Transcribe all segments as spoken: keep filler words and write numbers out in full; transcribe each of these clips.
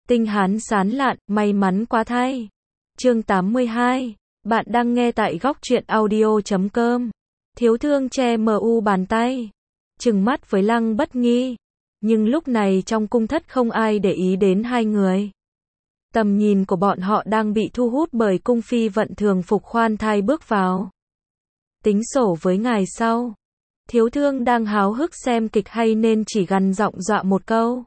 Tinh hán sán lạn, may mắn quá thay. Chương tám mươi hai. Bạn đang nghe tại góc truyện audio chấm com. Thiếu thương che mờ u bàn tay, trừng mắt với Lăng Bất Nghi. Nhưng lúc này trong cung thất không ai để ý đến hai người. Tầm nhìn của bọn họ đang bị thu hút bởi cung phi vận thường phục khoan thai bước vào. Tính sổ với ngài sau. Thiếu thương đang háo hức xem kịch hay nên chỉ gằn giọng dọa một câu.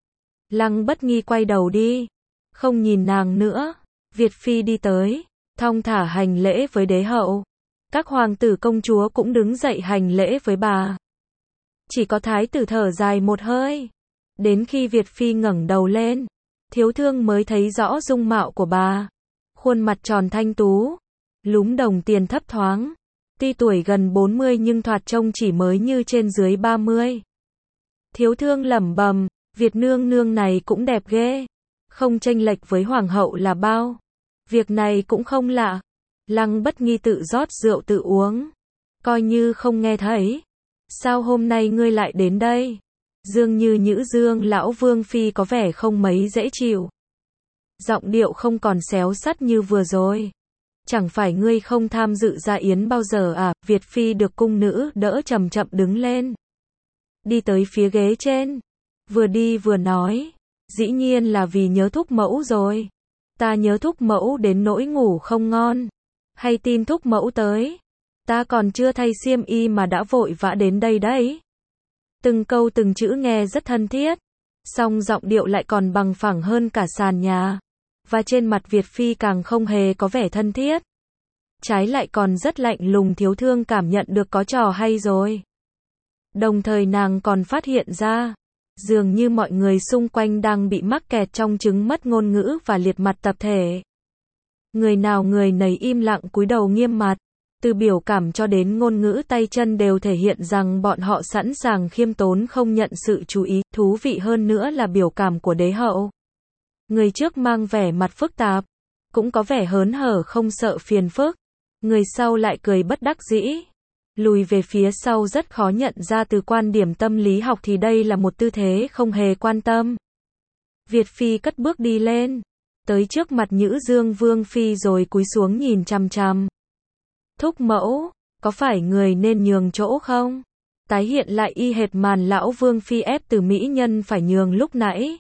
Lăng Bất Nghi quay đầu đi, không nhìn nàng nữa. Việt phi đi tới, thong thả hành lễ với đế hậu. Các hoàng tử công chúa cũng đứng dậy hành lễ với bà. Chỉ có thái tử thở dài một hơi. Đến khi Việt phi ngẩng đầu lên, thiếu thương mới thấy rõ dung mạo của bà. Khuôn mặt tròn thanh tú, lúm đồng tiền thấp thoáng. Tuy tuổi gần bốn mươi nhưng thoạt trông chỉ mới như trên dưới ba mươi. Thiếu thương lẩm bẩm, Việt nương nương này cũng đẹp ghê. Không chênh lệch với hoàng hậu là bao. Việc này cũng không lạ. Lăng Bất Nghi tự rót rượu tự uống, coi như không nghe thấy. Sao hôm nay ngươi lại đến đây? Dương như Nhữ Dương lão vương phi có vẻ không mấy dễ chịu. Giọng điệu không còn xéo sắt như vừa rồi. Chẳng phải ngươi không tham dự gia yến bao giờ à? Việt phi được cung nữ đỡ chậm chậm đứng lên, đi tới phía ghế trên, vừa đi vừa nói, dĩ nhiên là vì nhớ thúc mẫu rồi. Ta nhớ thúc mẫu đến nỗi ngủ không ngon. Hay tin thúc mẫu tới, ta còn chưa thay xiêm y mà đã vội vã đến đây đấy. Từng câu từng chữ nghe rất thân thiết, song giọng điệu lại còn bằng phẳng hơn cả sàn nhà. Và trên mặt Việt phi càng không hề có vẻ thân thiết, trái lại còn rất lạnh lùng. Thiếu thương cảm nhận được có trò hay rồi. Đồng thời nàng còn phát hiện ra, dường như mọi người xung quanh đang bị mắc kẹt trong chứng mất ngôn ngữ và liệt mặt tập thể. Người nào người nấy im lặng cúi đầu nghiêm mặt. Từ biểu cảm cho đến ngôn ngữ tay chân đều thể hiện rằng bọn họ sẵn sàng khiêm tốn không nhận sự chú ý. Thú vị hơn nữa là biểu cảm của đế hậu. Người trước mang vẻ mặt phức tạp, cũng có vẻ hớn hở không sợ phiền phức. Người sau lại cười bất đắc dĩ. Lùi về phía sau rất khó nhận ra từ quan điểm tâm lý học thì đây là một tư thế không hề quan tâm. Việt phi cất bước đi lên, tới trước mặt Nhữ Dương vương phi rồi cúi xuống nhìn chằm chằm. Thúc mẫu, có phải người nên nhường chỗ không? Tái hiện lại y hệt màn lão vương phi ép từ mỹ nhân phải nhường lúc nãy.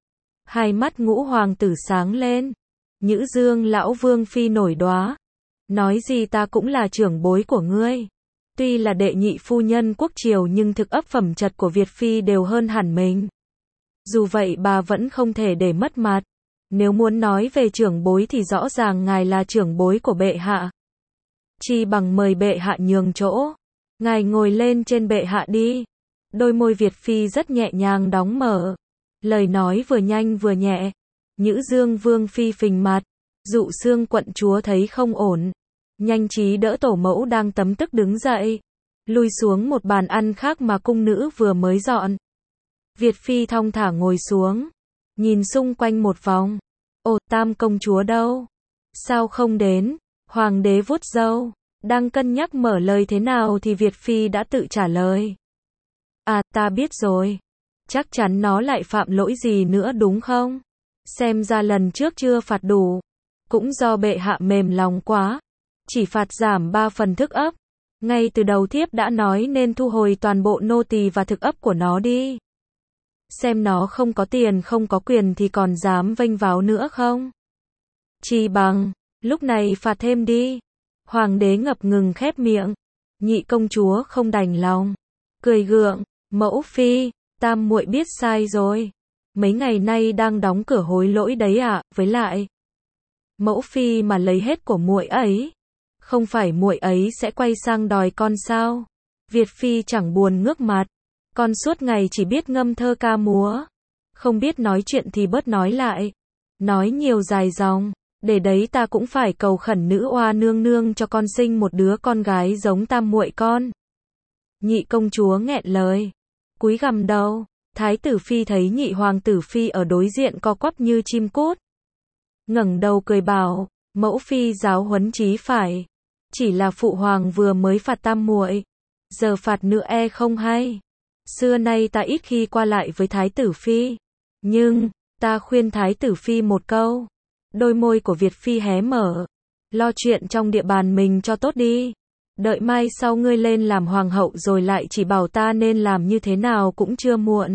Hai mắt ngũ hoàng tử sáng lên. Nhữ Dương lão vương phi nổi đoá. Nói gì ta cũng là trưởng bối của ngươi. Tuy là đệ nhị phu nhân quốc triều nhưng thực ấp phẩm chất của Việt phi đều hơn hẳn mình. Dù vậy bà vẫn không thể để mất mặt. Nếu muốn nói về trưởng bối thì rõ ràng ngài là trưởng bối của bệ hạ. Chi bằng mời bệ hạ nhường chỗ. Ngài ngồi lên trên bệ hạ đi. Đôi môi Việt phi rất nhẹ nhàng đóng mở. Lời nói vừa nhanh vừa nhẹ. Nhữ Dương vương phi phình mặt. Dụ Xương quận chúa thấy không ổn, nhanh trí đỡ tổ mẫu đang tấm tức đứng dậy, lui xuống một bàn ăn khác mà cung nữ vừa mới dọn. Việt phi thong thả ngồi xuống, nhìn xung quanh một vòng. Ồ, tam công chúa đâu? Sao không đến? Hoàng đế vuốt râu, đang cân nhắc mở lời thế nào thì Việt phi đã tự trả lời. À, ta biết rồi. Chắc chắn nó lại phạm lỗi gì nữa đúng không? Xem ra lần trước chưa phạt đủ. Cũng do bệ hạ mềm lòng quá, chỉ phạt giảm ba phần thức ấp. Ngay từ đầu thiếp đã nói nên thu hồi toàn bộ nô tỳ và thực ấp của nó đi. Xem nó không có tiền không có quyền thì còn dám vênh váo nữa không? Chi bằng, lúc này phạt thêm đi. Hoàng đế ngập ngừng khép miệng. Nhị công chúa không đành lòng, cười gượng, mẫu phi, tam muội biết sai rồi. Mấy ngày nay đang đóng cửa hối lỗi đấy ạ, à, với lại mẫu phi mà lấy hết của muội ấy, không phải muội ấy sẽ quay sang đòi con sao? Việt phi chẳng buồn ngước mặt, con suốt ngày chỉ biết ngâm thơ ca múa, không biết nói chuyện thì bớt nói lại, nói nhiều dài dòng, để đấy ta cũng phải cầu khẩn nữ oa nương nương cho con sinh một đứa con gái giống tam muội con. Nhị công chúa nghẹn lời, cúi gằm đầu. Thái tử phi thấy nhị hoàng tử phi ở đối diện co quắp như chim cút, ngẩng đầu cười bảo, mẫu phi giáo huấn chí phải. Chỉ là phụ hoàng vừa mới phạt tam muội, giờ phạt nữa e không hay. Xưa nay ta ít khi qua lại với thái tử phi, nhưng Ta khuyên Thái tử Phi một câu. Đôi môi của Việt Phi hé mở. Lo chuyện trong địa bàn mình cho tốt đi. Đợi mai sau ngươi lên làm hoàng hậu rồi lại chỉ bảo ta nên làm như thế nào cũng chưa muộn.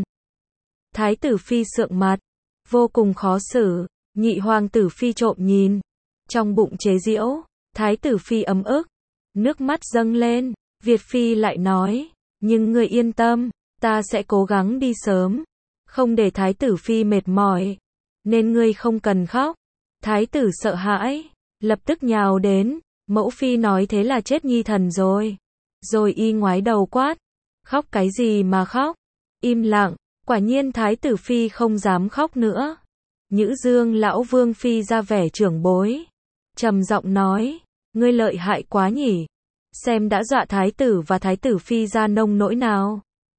Thái tử Phi sượng mặt. Vô cùng khó xử. Nhị hoàng tử Phi trộm nhìn. Trong bụng chế giễu. Thái tử Phi ấm ức. Nước mắt dâng lên. Việt Phi lại nói. Nhưng ngươi yên tâm. Ta sẽ cố gắng đi sớm. Không để Thái tử Phi mệt mỏi. Nên ngươi không cần khóc. Thái tử sợ hãi. Lập tức nhào đến. Mẫu Phi nói thế là chết nhi thần rồi. Rồi y ngoái đầu quát. Khóc cái gì mà khóc? Im lặng. Quả nhiên Thái tử Phi không dám khóc nữa. Nhữ Dương lão Vương Phi ra vẻ trưởng bối. Trầm giọng nói. Ngươi lợi hại quá nhỉ. Xem đã dọa Thái tử và Thái tử Phi ra nông nỗi nào.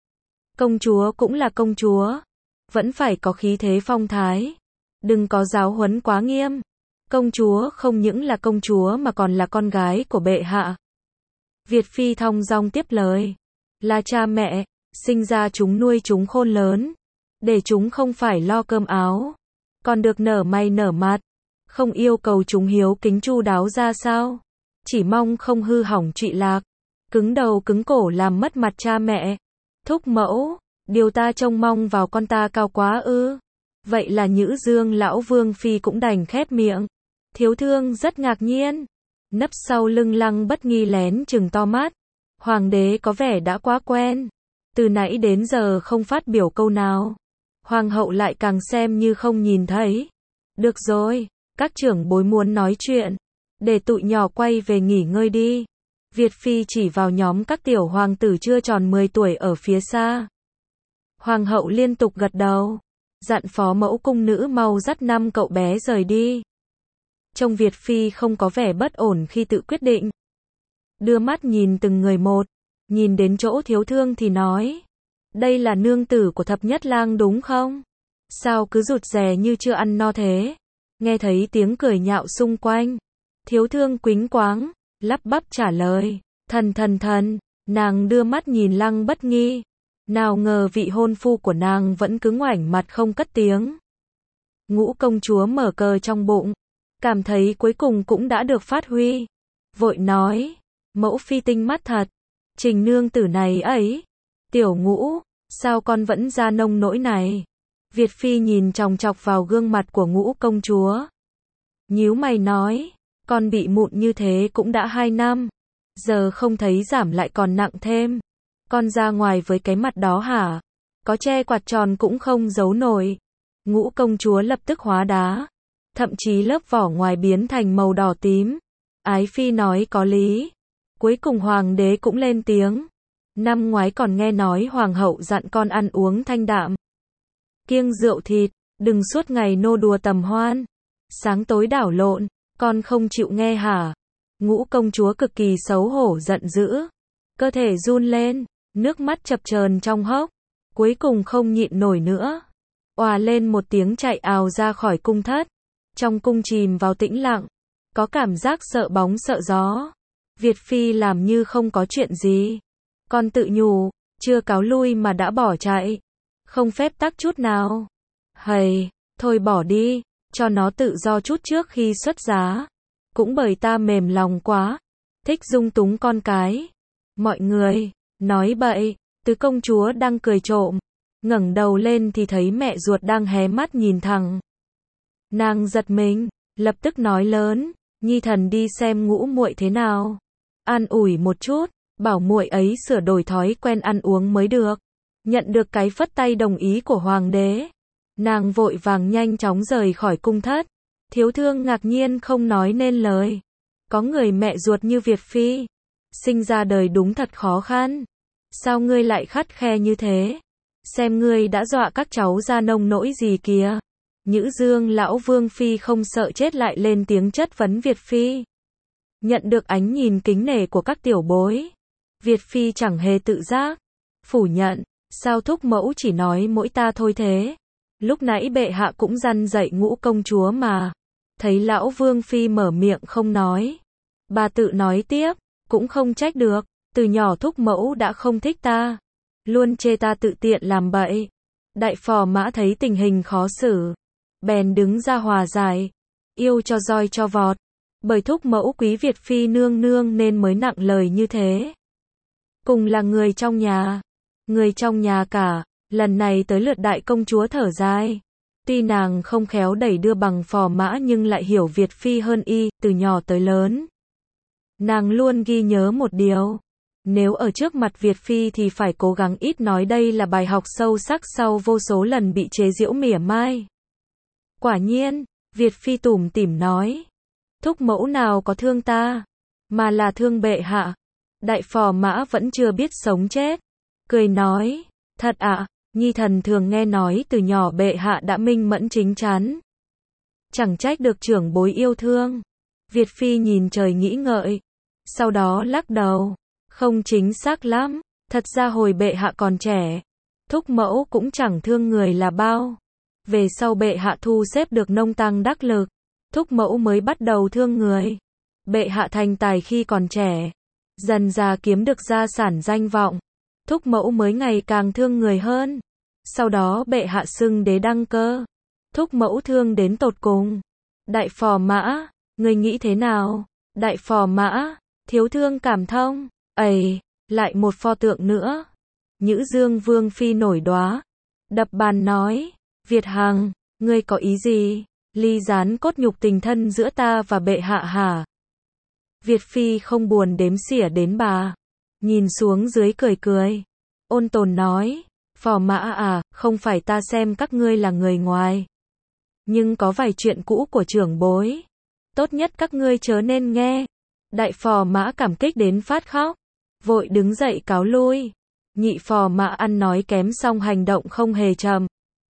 Công chúa cũng là công chúa. Vẫn phải có khí thế phong thái. Đừng có giáo huấn quá nghiêm. Công chúa không những là công chúa mà còn là con gái của bệ hạ. Việt Phi thong dong tiếp lời. Là cha mẹ, sinh ra chúng nuôi chúng khôn lớn. Để chúng không phải lo cơm áo. Còn được nở mày nở mặt. Không yêu cầu chúng hiếu kính chu đáo ra sao. Chỉ mong không hư hỏng trụy lạc. Cứng đầu cứng cổ làm mất mặt cha mẹ. Thúc mẫu, điều ta trông mong vào con ta cao quá ư. Vậy là Nhữ Dương lão Vương Phi cũng đành khép miệng. Thiếu thương rất ngạc nhiên. Nấp sau lưng Lăng Bất Nghi lén chừng to mắt. Hoàng đế có vẻ đã quá quen. Từ nãy đến giờ không phát biểu câu nào. Hoàng hậu lại càng xem như không nhìn thấy. Được rồi, các trưởng bối muốn nói chuyện. Để tụi nhỏ quay về nghỉ ngơi đi. Việt Phi chỉ vào nhóm các tiểu hoàng tử chưa tròn mười tuổi ở phía xa. Hoàng hậu liên tục gật đầu. Dặn phó mẫu cung nữ mau dắt năm cậu bé rời đi. Trông Việt Phi không có vẻ bất ổn khi tự quyết định. Đưa mắt nhìn từng người một. Nhìn đến chỗ thiếu thương thì nói. Đây là nương tử của thập nhất lang đúng không? Sao cứ rụt rè như chưa ăn no thế? Nghe thấy tiếng cười nhạo xung quanh. Thiếu thương quính quáng. Lắp bắp trả lời. Thần thần thần. Nàng đưa mắt nhìn Lăng Bất Nghi. Nào ngờ vị hôn phu của nàng vẫn cứ ngoảnh mặt không cất tiếng. Ngũ công chúa mở cờ trong bụng. Cảm thấy cuối cùng cũng đã được phát huy. Vội nói. Mẫu phi tinh mắt thật. Trình nương tử này ấy. Tiểu Ngũ. Sao con vẫn ra nông nỗi này? Việt Phi nhìn chòng chọc vào gương mặt của Ngũ công chúa. Nhíu mày nói. Con bị mụn như thế cũng đã hai năm. Giờ không thấy giảm lại còn nặng thêm. Con ra ngoài với cái mặt đó hả? Có che quạt tròn cũng không giấu nổi. Ngũ công chúa lập tức hóa đá. Thậm chí lớp vỏ ngoài biến thành màu đỏ tím. Ái Phi nói có lý. Cuối cùng hoàng đế cũng lên tiếng. Năm ngoái còn nghe nói hoàng hậu dặn con ăn uống thanh đạm. Kiêng rượu thịt, đừng suốt ngày nô đùa tầm hoan. Sáng tối đảo lộn, con không chịu nghe hả? Ngũ công chúa cực kỳ xấu hổ giận dữ. Cơ thể run lên, nước mắt chập chờn trong hốc. Cuối cùng không nhịn nổi nữa. Òa lên một tiếng chạy ào ra khỏi cung thất. Trong cung chìm vào tĩnh lặng. Có cảm giác sợ bóng sợ gió. Việt Phi làm như không có chuyện gì. Con tự nhủ, chưa cáo lui mà đã bỏ chạy. Không phép tắc chút nào. Hầy, thôi bỏ đi, cho nó tự do chút trước khi xuất giá. Cũng bởi ta mềm lòng quá. Thích dung túng con cái. Mọi người, nói bậy, tứ công chúa đang cười trộm. Ngẩng đầu lên thì thấy mẹ ruột đang hé mắt nhìn thẳng. Nàng giật mình, lập tức nói lớn, nhi thần đi xem Ngũ muội thế nào. An ủi một chút, bảo muội ấy sửa đổi thói quen ăn uống mới được. Nhận được cái phất tay đồng ý của hoàng đế. Nàng vội vàng nhanh chóng rời khỏi cung thất. Thiếu thương ngạc nhiên không nói nên lời. Có người mẹ ruột như Việt Phi. Sinh ra đời đúng thật khó khăn. Sao ngươi lại khắt khe như thế? Xem ngươi đã dọa các cháu ra nông nỗi gì kìa. Nhữ Dương lão Vương Phi không sợ chết lại lên tiếng chất vấn Việt Phi. Nhận được ánh nhìn kính nể của các tiểu bối. Việt Phi chẳng hề tự giác. Phủ nhận, sao thúc mẫu chỉ nói mỗi ta thôi thế? Lúc nãy bệ hạ cũng răn dạy Ngũ công chúa mà. Thấy lão Vương Phi mở miệng không nói. Bà tự nói tiếp, cũng không trách được. Từ nhỏ thúc mẫu đã không thích ta. Luôn chê ta tự tiện làm bậy. Đại phò mã thấy tình hình khó xử. bèn đứng ra hòa giải, yêu cho roi cho vọt, bởi thúc mẫu quý Việt phi nương nương nên mới nặng lời như thế. Cùng là người trong nhà, người trong nhà cả, lần này tới lượt đại công chúa thở dài. Tuy nàng không khéo đẩy đưa bằng phò mã nhưng lại hiểu Việt phi hơn y, từ nhỏ tới lớn. Nàng luôn ghi nhớ một điều, nếu ở trước mặt Việt phi thì phải cố gắng ít nói, đây là bài học sâu sắc sau vô số lần bị chế giễu mỉa mai. Quả nhiên, Việt phi tủm tỉm nói, thúc mẫu nào có thương ta, mà là thương bệ hạ. Đại phò mã vẫn chưa biết sống chết, cười nói, thật ạ, à, nhi thần thường nghe nói từ nhỏ bệ hạ đã minh mẫn chính chắn. Chẳng trách được trưởng bối yêu thương. Việt phi nhìn trời nghĩ ngợi, sau đó lắc đầu, không chính xác lắm, thật ra hồi bệ hạ còn trẻ, thúc mẫu cũng chẳng thương người là bao. Về sau bệ hạ thu xếp được nông tăng đắc lực, thúc mẫu mới bắt đầu thương người. Bệ hạ thành tài khi còn trẻ, dần già kiếm được gia sản danh vọng, thúc mẫu mới ngày càng thương người hơn. Sau đó bệ hạ xưng đế đăng cơ, thúc mẫu thương đến tột cùng. Đại phò mã, người nghĩ thế nào? Đại phò mã, thiếu thương cảm thông. Ầy, lại một pho tượng nữa. Nhữ Dương Vương phi nổi đoá, đập bàn nói, Việt Hằng, ngươi có ý gì? Ly gián cốt nhục tình thân giữa ta và bệ hạ hả? Việt phi không buồn đếm xỉa đến bà, nhìn xuống dưới cười cười, ôn tồn nói, phò mã à, không phải ta xem các ngươi là người ngoài, nhưng có vài chuyện cũ của trưởng bối, tốt nhất các ngươi chớ nên nghe. Đại phò mã cảm kích đến phát khóc, vội đứng dậy cáo lui. Nhị phò mã ăn nói kém xong hành động không hề chậm.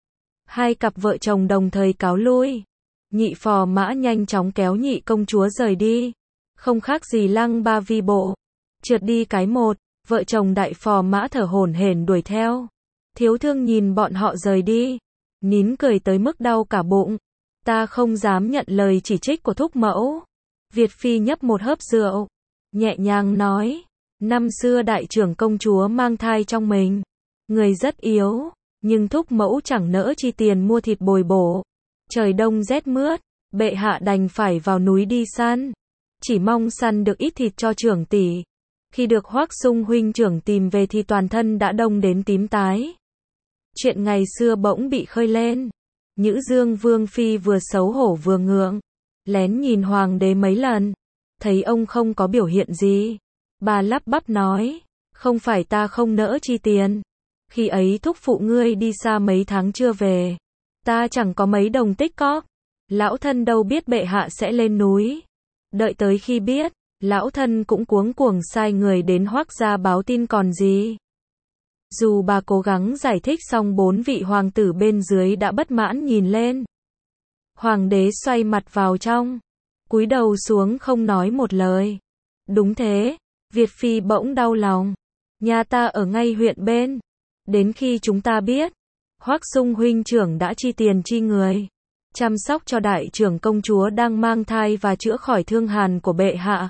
Hai cặp vợ chồng đồng thời cáo lui. Nhị phò mã nhanh chóng kéo nhị công chúa rời đi, không khác gì lăng ba vi bộ, trượt đi cái một. Vợ chồng đại phò mã thở hổn hển đuổi theo. Thiếu thương nhìn bọn họ rời đi, nín cười tới mức đau cả bụng. Ta không dám nhận lời chỉ trích của thúc mẫu. Việt phi nhấp một hớp rượu, nhẹ nhàng nói, năm xưa đại trưởng công chúa mang thai trong mình, người rất yếu, nhưng thúc mẫu chẳng nỡ chi tiền mua thịt bồi bổ. Trời đông rét mướt, bệ hạ đành phải vào núi đi săn, chỉ mong săn được ít thịt cho trưởng tỷ. Khi được Hoắc Sung huynh trưởng tìm về thì toàn thân đã đông đến tím tái. Chuyện ngày xưa bỗng bị khơi lên. Nhữ Dương Vương phi vừa xấu hổ vừa ngượng, lén nhìn hoàng đế mấy lần, thấy ông không có biểu hiện gì, bà lắp bắp nói, không phải ta không nỡ chi tiền, khi ấy thúc phụ ngươi đi xa mấy tháng chưa về, ta chẳng có mấy đồng tích cóp, lão thân đâu biết bệ hạ sẽ lên núi. Đợi tới khi biết, lão thân cũng cuống cuồng sai người đến Hoắc gia báo tin còn gì. Dù bà cố gắng giải thích xong, bốn vị hoàng tử bên dưới đã bất mãn nhìn lên. Hoàng đế xoay mặt vào trong, cúi đầu xuống không nói một lời. Đúng thế, Việt phi bỗng đau lòng. Nhà ta ở ngay huyện bên. Đến khi chúng ta biết, Hoắc Sung huynh trưởng đã chi tiền chi người, chăm sóc cho đại trưởng công chúa đang mang thai và chữa khỏi thương hàn của bệ hạ.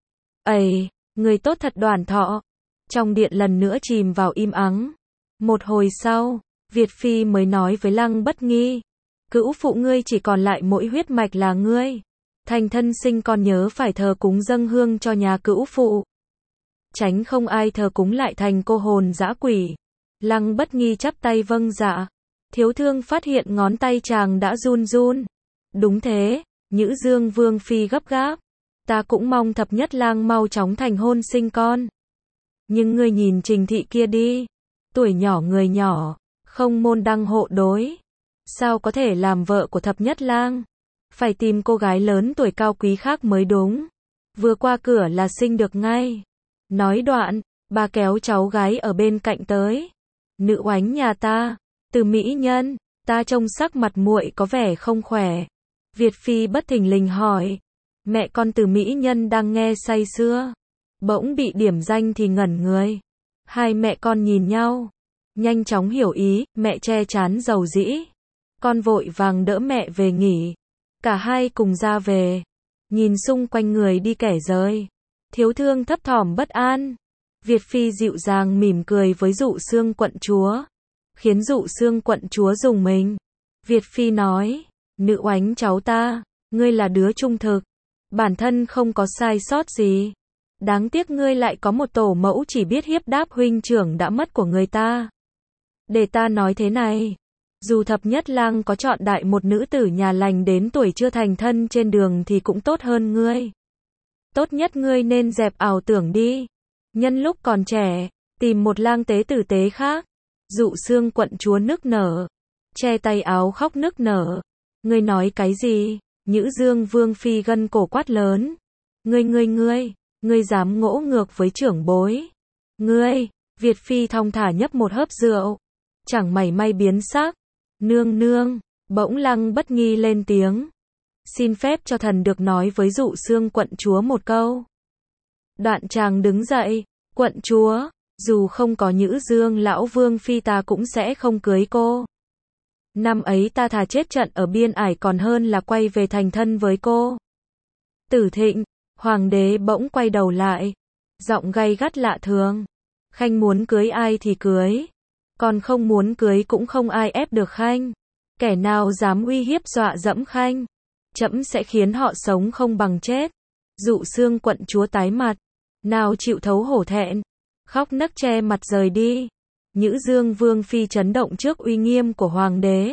Ây, người tốt thật đoàn thọ. Trong điện lần nữa chìm vào im ắng. Một hồi sau, Việt phi mới nói với Lăng Bất Nghi, cữu phụ ngươi chỉ còn lại mỗi huyết mạch là ngươi. Thành thân sinh con nhớ phải thờ cúng dâng hương cho nhà cữu phụ. Tránh không ai thờ cúng lại thành cô hồn dã quỷ. Lăng Bất Nghi chắp tay vâng dạ. Thiếu thương phát hiện ngón tay chàng đã run run. Đúng thế, Nhữ Dương Vương phi gấp gáp. Ta cũng mong thập nhất lang mau chóng thành hôn sinh con. Nhưng ngươi nhìn Trình thị kia đi. Tuổi nhỏ người nhỏ, không môn đăng hộ đối. Sao có thể làm vợ của thập nhất lang? Phải tìm cô gái lớn tuổi cao quý khác mới đúng. Vừa qua cửa là sinh được ngay. Nói đoạn, bà kéo cháu gái ở bên cạnh tới. Nữ oánh nhà ta, Từ mỹ nhân, ta trông sắc mặt muội có vẻ không khỏe. Việt phi bất thình lình hỏi. Mẹ con Từ mỹ nhân đang nghe say sưa, bỗng bị điểm danh thì ngẩn người. Hai mẹ con nhìn nhau, nhanh chóng hiểu ý, mẹ che chán dầu dĩ. Con vội vàng đỡ mẹ về nghỉ. Cả hai cùng ra về, nhìn xung quanh người đi kẻ rơi. Thiếu thương thấp thỏm bất an. Việt phi dịu dàng mỉm cười với Dụ Xương quận chúa, khiến Dụ Xương quận chúa rùng mình. Việt phi nói, Nữ oánh cháu ta, ngươi là đứa trung thực, bản thân không có sai sót gì. Đáng tiếc ngươi lại có một tổ mẫu chỉ biết hiếp đáp huynh trưởng đã mất của người ta. Để ta nói thế này, dù thập nhất lang có chọn đại một nữ tử nhà lành đến tuổi chưa thành thân trên đường thì cũng tốt hơn ngươi. Tốt nhất ngươi nên dẹp ảo tưởng đi. Nhân lúc còn trẻ, tìm một lang tế tử tế khác. Dụ Xương quận chúa nức nở, che tay áo khóc nức nở. Ngươi nói cái gì? Nhữ Dương Vương Phi gân cổ quát lớn. Ngươi ngươi ngươi, ngươi dám ngỗ ngược với trưởng bối. Ngươi, Việt Phi thong thả nhấp một hớp rượu. Chẳng mảy may biến sắc. Nương nương, bỗng Lăng Bất Nghi lên tiếng. Xin phép cho thần được nói với Dụ Xương quận chúa một câu. Đoạn chàng đứng dậy. Quận chúa, dù không có Nhữ Dương lão Vương Phi ta cũng sẽ không cưới cô. Năm ấy ta thà chết trận ở biên ải còn hơn là quay về thành thân với cô. Tử Thịnh, hoàng đế bỗng quay đầu lại. Giọng gay gắt lạ thường. Khanh muốn cưới ai thì cưới. Còn không muốn cưới cũng không ai ép được Khanh. Kẻ nào dám uy hiếp dọa dẫm Khanh, trẫm sẽ khiến họ sống không bằng chết. Dụ Xương quận chúa tái mặt. Nào chịu thấu hổ thẹn. Khóc nấc che mặt rời đi. Nhữ Dương Vương Phi chấn động trước uy nghiêm của hoàng đế.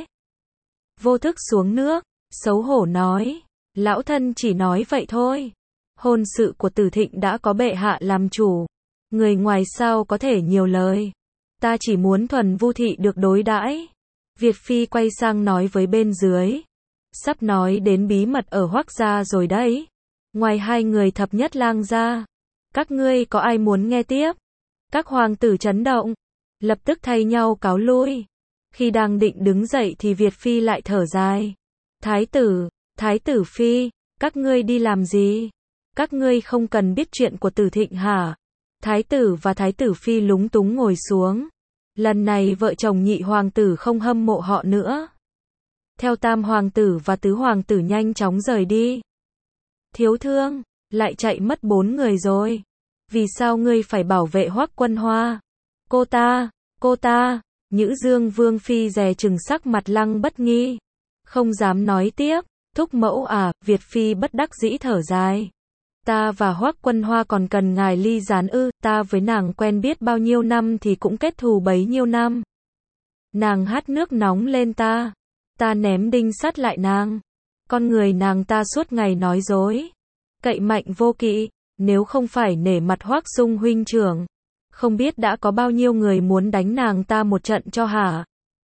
Vô thức xuống nước, xấu hổ nói. Lão thân chỉ nói vậy thôi. Hôn sự của Tử Thịnh đã có bệ hạ làm chủ. Người ngoài sao có thể nhiều lời. Ta chỉ muốn thuần vu thị được đối đãi. Việt Phi quay sang nói với bên dưới. Sắp nói đến bí mật ở Hoắc gia rồi đấy. Ngoài hai người thập nhất lang ra, các ngươi có ai muốn nghe tiếp? Các hoàng tử chấn động, lập tức thay nhau cáo lui. Khi đang định đứng dậy thì Việt Phi lại thở dài. Thái tử, Thái tử Phi, các ngươi đi làm gì? Các ngươi không cần biết chuyện của Tử Thịnh hả? Thái tử và Thái tử Phi lúng túng ngồi xuống. Lần này vợ chồng nhị hoàng tử không hâm mộ họ nữa. Theo tam hoàng tử và tứ hoàng tử nhanh chóng rời đi. Thiếu thương, lại chạy mất bốn người rồi. Vì sao ngươi phải bảo vệ Hoắc Quân Hoa? Cô ta, cô ta, Nhữ Dương Vương Phi dè chừng sắc mặt Lăng Bất Nghi. Không dám nói tiếp, thúc mẫu à, Việt Phi bất đắc dĩ thở dài. Ta và Hoắc Quân Hoa còn cần ngài ly gián ư, ta với nàng quen biết bao nhiêu năm thì cũng kết thù bấy nhiêu năm. Nàng hắt nước nóng lên ta. Ta ném đinh sắt lại nàng. Con người nàng ta suốt ngày nói dối. Cậy mạnh vô kỵ, nếu không phải nể mặt Hoắc Dung huynh trưởng. Không biết đã có bao nhiêu người muốn đánh nàng ta một trận cho hả?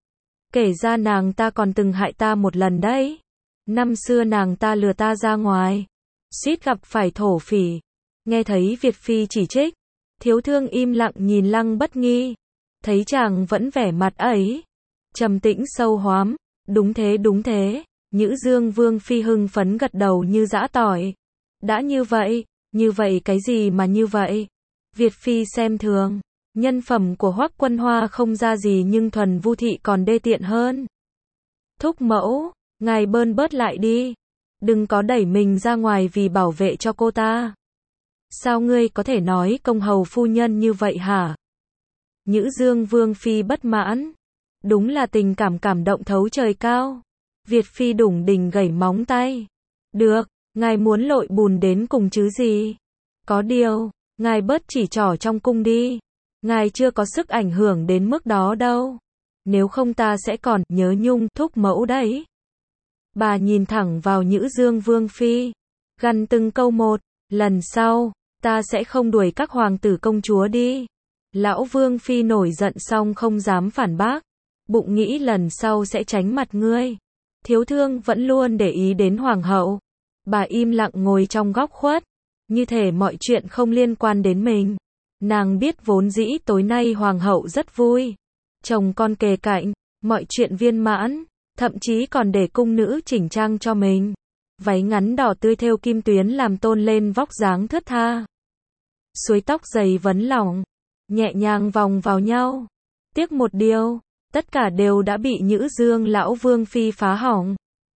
Kể ra nàng ta còn từng hại ta một lần đấy. Năm xưa nàng ta lừa ta ra ngoài. Suýt gặp phải thổ phỉ. Nghe thấy Việt Phi chỉ trích. Thiếu thương im lặng nhìn Lăng Bất Nghi. Thấy chàng vẫn vẻ mặt ấy. Trầm tĩnh sâu hoắm. Đúng thế đúng thế. Nhữ Dương Vương Phi hưng phấn gật đầu như giã tỏi. Đã như vậy, như vậy cái gì mà như vậy? Việt Phi xem thường. Nhân phẩm của Hoắc Quân Hoa không ra gì nhưng thuần vu thị còn đê tiện hơn. Thúc mẫu, ngài bơn bớt lại đi. Đừng có đẩy mình ra ngoài vì bảo vệ cho cô ta. Sao ngươi có thể nói công hầu phu nhân như vậy hả? Nhữ Dương Vương Phi bất mãn. Đúng là tình cảm cảm động thấu trời cao. Việt Phi đủng đỉnh gẩy móng tay. Được, ngài muốn lội bùn đến cùng chứ gì? Có điều, ngài bớt chỉ trỏ trong cung đi. Ngài chưa có sức ảnh hưởng đến mức đó đâu. Nếu không ta sẽ còn nhớ nhung thúc mẫu đấy. Bà nhìn thẳng vào Nhữ Dương Vương Phi. Gằn từng câu một. Lần sau, ta sẽ không đuổi các hoàng tử công chúa đi. Lão Vương Phi nổi giận xong không dám phản bác. Bụng nghĩ lần sau sẽ tránh mặt ngươi. Thiếu thương vẫn luôn để ý đến hoàng hậu. Bà im lặng ngồi trong góc khuất. Như thể mọi chuyện không liên quan đến mình. Nàng biết vốn dĩ tối nay hoàng hậu rất vui. Chồng con kề cạnh, mọi chuyện viên mãn. Thậm chí còn để cung nữ chỉnh trang cho mình. Váy ngắn đỏ tươi thêu kim tuyến làm tôn lên vóc dáng thướt tha. Suối tóc dày vấn lỏng, nhẹ nhàng vòng vào nhau. Tiếc một điều, tất cả đều đã bị Nhữ Dương lão Vương Phi phá hỏng.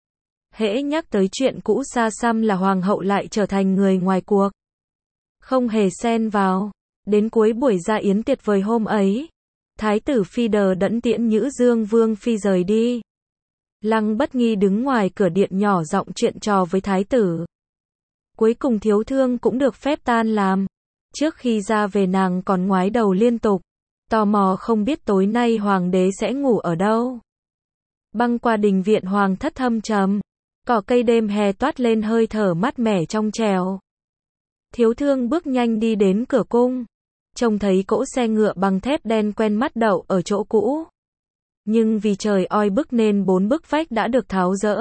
Hễ nhắc tới chuyện cũ xa xăm là hoàng hậu lại trở thành người ngoài cuộc. Không hề xen vào. Đến cuối buổi gia yến tuyệt vời hôm ấy, Thái tử Phi đờ đẫn tiễn Nhữ Dương Vương Phi rời đi. Lăng Bất Nghi đứng ngoài cửa điện nhỏ giọng chuyện trò với thái tử. Cuối cùng Thiếu Thương cũng được phép tan làm. Trước khi ra về nàng còn ngoái đầu liên tục, tò mò không biết tối nay hoàng đế sẽ ngủ ở đâu. Băng qua đình viện hoàng thất thâm trầm, cỏ cây đêm hè toát lên hơi thở mát mẻ trong trèo. Thiếu Thương bước nhanh đi đến cửa cung, trông thấy cỗ xe ngựa bằng thép đen quen mắt đậu ở chỗ cũ. Nhưng vì trời oi bức nên bốn bức vách đã được tháo dỡ,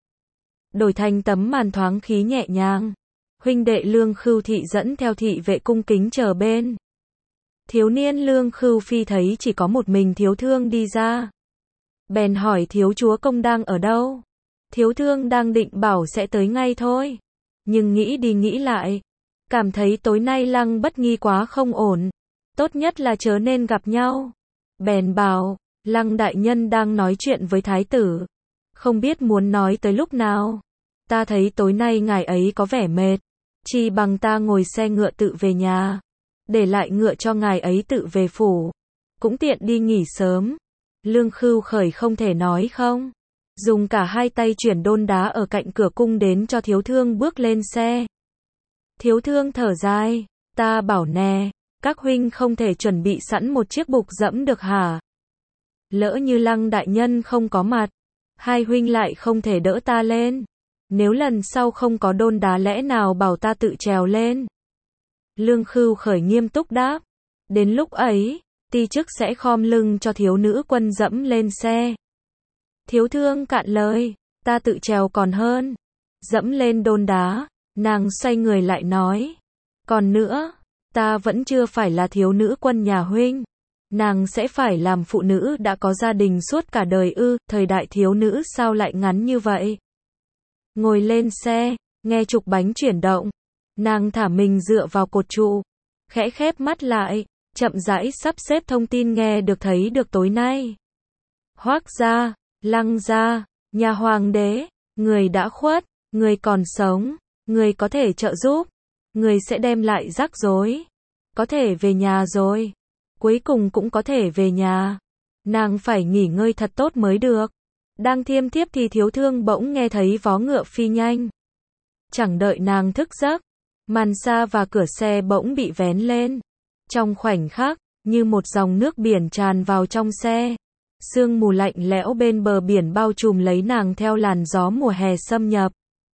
đổi thành tấm màn thoáng khí nhẹ nhàng. Huynh đệ Lương Khưu Thị dẫn theo thị vệ cung kính chờ bên. Thiếu niên Lương Khưu Phi thấy chỉ có một mình Thiếu Thương đi ra, bèn hỏi thiếu chúa công đang ở đâu. Thiếu Thương đang định bảo sẽ tới ngay thôi, nhưng nghĩ đi nghĩ lại, cảm thấy tối nay Lăng Bất Nghi quá không ổn, tốt nhất là chớ nên gặp nhau. Bèn bảo, Lăng đại nhân đang nói chuyện với thái tử, không biết muốn nói tới lúc nào. Ta thấy tối nay ngài ấy có vẻ mệt, chi bằng ta ngồi xe ngựa tự về nhà, để lại ngựa cho ngài ấy tự về phủ, cũng tiện đi nghỉ sớm. Lương Khưu Khởi không thể nói không, dùng cả hai tay chuyển đôn đá ở cạnh cửa cung đến cho Thiếu Thương bước lên xe. Thiếu Thương thở dài, ta bảo nè, các huynh không thể chuẩn bị sẵn một chiếc bục dẫm được hả? Lỡ như Lăng đại nhân không có mặt, hai huynh lại không thể đỡ ta lên. Nếu lần sau không có đôn đá lẽ nào bảo ta tự trèo lên? Lương Khưu Khởi nghiêm túc đáp, đến lúc ấy, ti chức sẽ khom lưng cho thiếu nữ quân dẫm lên xe. Thiếu Thương cạn lời, ta tự trèo còn hơn. Dẫm lên đôn đá, nàng xoay người lại nói, còn nữa, ta vẫn chưa phải là thiếu nữ quân nhà huynh. Nàng sẽ phải làm phụ nữ đã có gia đình suốt cả đời ư? Thời đại thiếu nữ sao lại ngắn như vậy? Ngồi lên xe, nghe trục bánh chuyển động, nàng thả mình dựa vào cột trụ, khẽ khép mắt lại, chậm rãi sắp xếp thông tin nghe được thấy được tối nay. Hoác gia, Lăng gia, nhà hoàng đế, người đã khuất, người còn sống, người có thể trợ giúp, người sẽ đem lại rắc rối, có thể về nhà rồi, cuối cùng cũng có thể về nhà. Nàng phải nghỉ ngơi thật tốt mới được. Đang thiêm thiếp thì Thiếu Thương bỗng nghe thấy vó ngựa phi nhanh. Chẳng đợi nàng thức giấc, màn sa và cửa xe bỗng bị vén lên. Trong khoảnh khắc, như một dòng nước biển tràn vào trong xe. Sương mù lạnh lẽo bên bờ biển bao trùm lấy nàng theo làn gió mùa hè xâm nhập.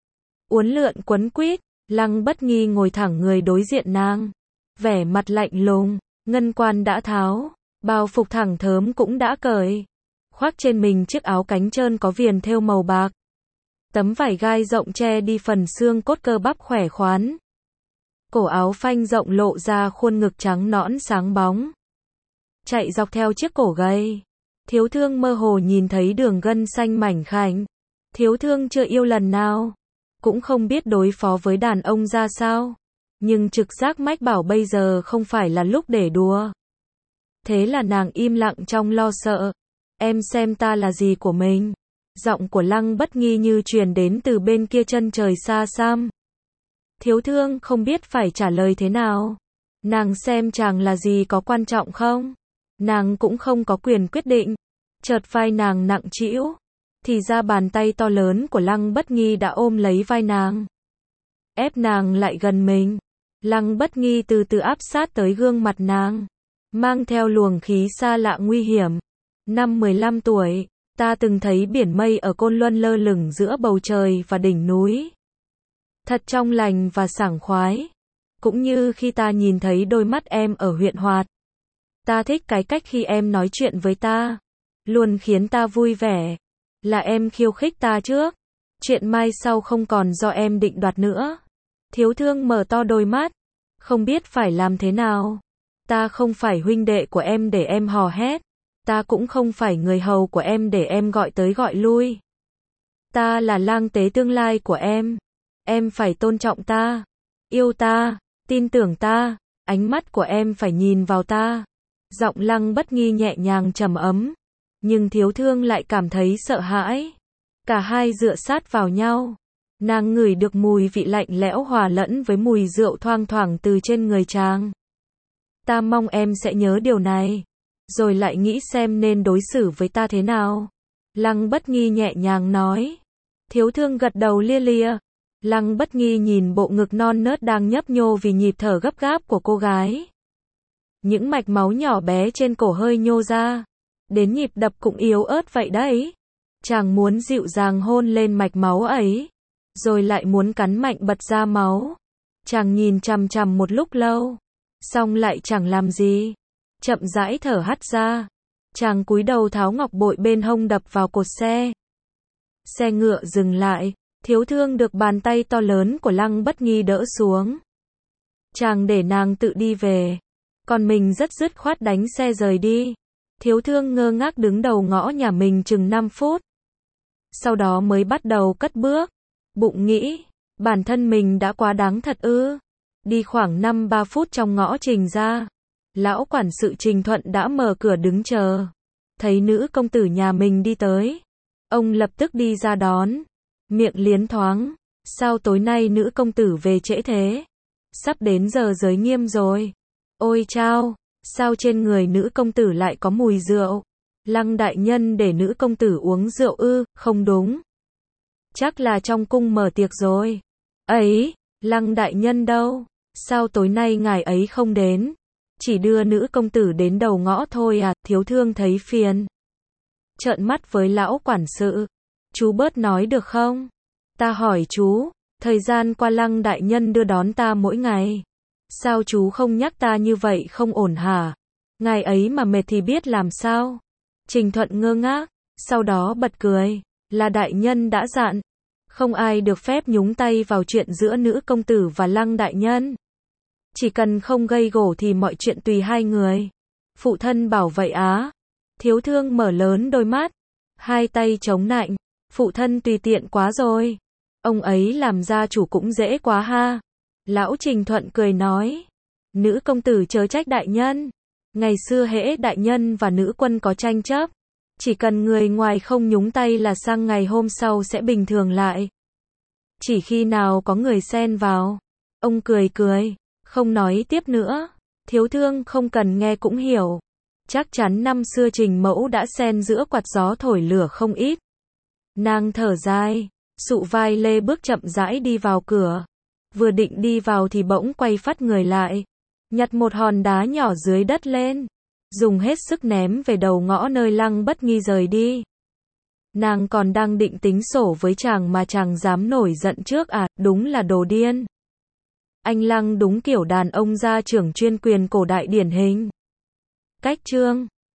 Uốn lượn quấn quýt, Lăng Bất Nghi ngồi thẳng người đối diện nàng. Vẻ mặt lạnh lùng, ngân quan đã tháo, bao phục thẳng thớm cũng đã cởi. Khoác trên mình chiếc áo cánh trơn có viền thêu màu bạc. Tấm vải gai rộng che đi phần xương cốt cơ bắp khỏe khoắn. Cổ áo phanh rộng lộ ra khuôn ngực trắng nõn sáng bóng. Chạy dọc theo chiếc cổ gầy. Thiếu Thương mơ hồ nhìn thấy đường gân xanh mảnh khảnh. Thiếu Thương chưa yêu lần nào, cũng không biết đối phó với đàn ông ra sao. Nhưng trực giác mách bảo bây giờ không phải là lúc để đùa. Thế là nàng im lặng trong lo sợ. Em xem ta là gì của mình? Giọng của Lăng Bất Nghi như truyền đến từ bên kia chân trời xa xăm. Thiếu Thương không biết phải trả lời thế nào. Nàng xem chàng là gì có quan trọng không? Nàng cũng không có quyền quyết định. Chợt vai nàng nặng trĩu, thì ra bàn tay to lớn của Lăng Bất Nghi đã ôm lấy vai nàng, ép nàng lại gần mình. Lăng Bất Nghi từ từ áp sát tới gương mặt nàng, mang theo luồng khí xa lạ nguy hiểm. Năm mười lăm tuổi, ta từng thấy biển mây ở Côn Luân lơ lửng giữa bầu trời và đỉnh núi. Thật trong lành và sảng khoái. Cũng như khi ta nhìn thấy đôi mắt em ở huyện Hoạt. Ta thích cái cách khi em nói chuyện với ta, luôn khiến ta vui vẻ. Là em khiêu khích ta trước. Chuyện mai sau không còn do em định đoạt nữa. Thiếu Thương mở to đôi mắt, không biết phải làm thế nào. Ta không phải huynh đệ của em để em hò hét. Ta cũng không phải người hầu của em để em gọi tới gọi lui. Ta là lang tế tương lai của em. Em phải tôn trọng ta, yêu ta, tin tưởng ta, ánh mắt của em phải nhìn vào ta. Giọng Lăng Bất Nghi nhẹ nhàng trầm ấm, nhưng Thiếu Thương lại cảm thấy sợ hãi. Cả hai dựa sát vào nhau. Nàng ngửi được mùi vị lạnh lẽo hòa lẫn với mùi rượu thoang thoảng từ trên người chàng. Ta mong em sẽ nhớ điều này, rồi lại nghĩ xem nên đối xử với ta thế nào. Lăng Bất Nghi nhẹ nhàng nói. Thiếu thương gật đầu lia lịa. Lăng Bất Nghi nhìn bộ ngực non nớt đang nhấp nhô vì nhịp thở gấp gáp của cô gái. Những mạch máu nhỏ bé trên cổ hơi nhô ra. Đến nhịp đập cũng yếu ớt vậy đấy. Chàng muốn dịu dàng hôn lên mạch máu ấy. Rồi lại muốn cắn mạnh bật ra máu. Chàng nhìn chằm chằm một lúc lâu. Xong lại chẳng làm gì. Chậm rãi thở hắt ra. Chàng cúi đầu tháo ngọc bội bên hông đập vào cột xe. Xe ngựa dừng lại. Thiếu thương được bàn tay to lớn của Lăng Bất Nghi đỡ xuống. Chàng để nàng tự đi về. Còn mình rất dứt khoát đánh xe rời đi. Thiếu thương ngơ ngác đứng đầu ngõ nhà mình chừng năm phút. Sau đó mới bắt đầu cất bước. Bụng nghĩ, bản thân mình đã quá đáng thật ư. Đi khoảng năm ba phút trong ngõ Trình ra. Lão quản sự Trình Thuận đã mở cửa đứng chờ. Thấy nữ công tử nhà mình đi tới. Ông lập tức đi ra đón. Miệng liến thoáng. Sao tối nay nữ công tử về trễ thế? Sắp đến giờ giới nghiêm rồi. Ôi chao, sao trên người nữ công tử lại có mùi rượu? Lăng đại nhân để nữ công tử uống rượu ư? Không đúng. Chắc là trong cung mở tiệc rồi. Ấy, Lăng đại nhân đâu? Sao tối nay ngài ấy không đến? Chỉ đưa nữ công tử đến đầu ngõ thôi à? Thiếu thương thấy phiền. Trợn mắt với lão quản sự. Chú bớt nói được không? Ta hỏi chú, thời gian qua Lăng đại nhân đưa đón ta mỗi ngày. Sao chú không nhắc ta như vậy không ổn hả? Ngài ấy mà mệt thì biết làm sao? Trình Thuận ngơ ngác, sau đó bật cười. Là đại nhân đã dặn. Không ai được phép nhúng tay vào chuyện giữa nữ công tử và Lăng đại nhân. Chỉ cần không gây gổ thì mọi chuyện tùy hai người. Phụ thân bảo vậy á. Thiếu thương mở lớn đôi mắt. Hai tay chống nạnh. Phụ thân tùy tiện quá rồi. Ông ấy làm gia chủ cũng dễ quá ha. Lão Trình Thuận cười nói. Nữ công tử chớ trách đại nhân. Ngày xưa hễ đại nhân và nữ quân có tranh chấp. Chỉ cần người ngoài không nhúng tay là sang ngày hôm sau sẽ bình thường lại. Chỉ khi nào có người xen vào. Ông cười cười. Không nói tiếp nữa. Thiếu thương không cần nghe cũng hiểu. Chắc chắn năm xưa Trình mẫu đã xen giữa quạt gió thổi lửa không ít. Nàng thở dài. Sụ vai lê bước chậm rãi đi vào cửa. Vừa định đi vào thì bỗng quay phắt người lại. Nhặt một hòn đá nhỏ dưới đất lên. Dùng hết sức ném về đầu ngõ nơi Lăng Bất Nghi rời đi. Nàng còn đang định tính sổ với chàng mà chàng dám nổi giận trước à, đúng là đồ điên. Anh Lăng đúng kiểu đàn ông gia trưởng chuyên quyền cổ đại điển hình. Cách chương